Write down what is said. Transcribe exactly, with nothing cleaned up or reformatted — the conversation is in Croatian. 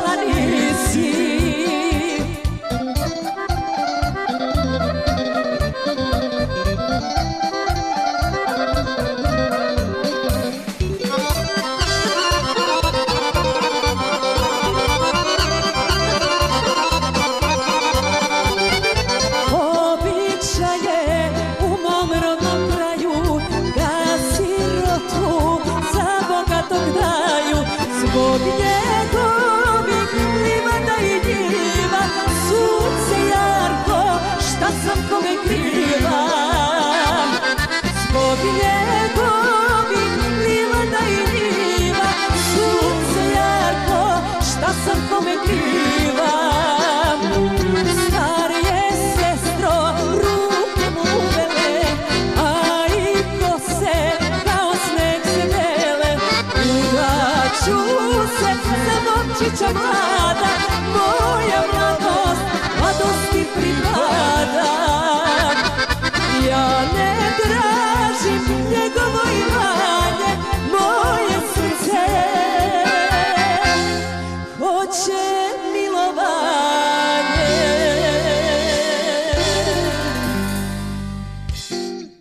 slušala nisi. Zbog njegovih livada i njiva, sunce jarko, šta sam kome kriva. Zbog njegovih livada i njiva, sunce jarko, šta sam kome kriva. Starije sestro, ruke mu uvele, a i kose kao sneg se bele. Udaću se za momčića mlada,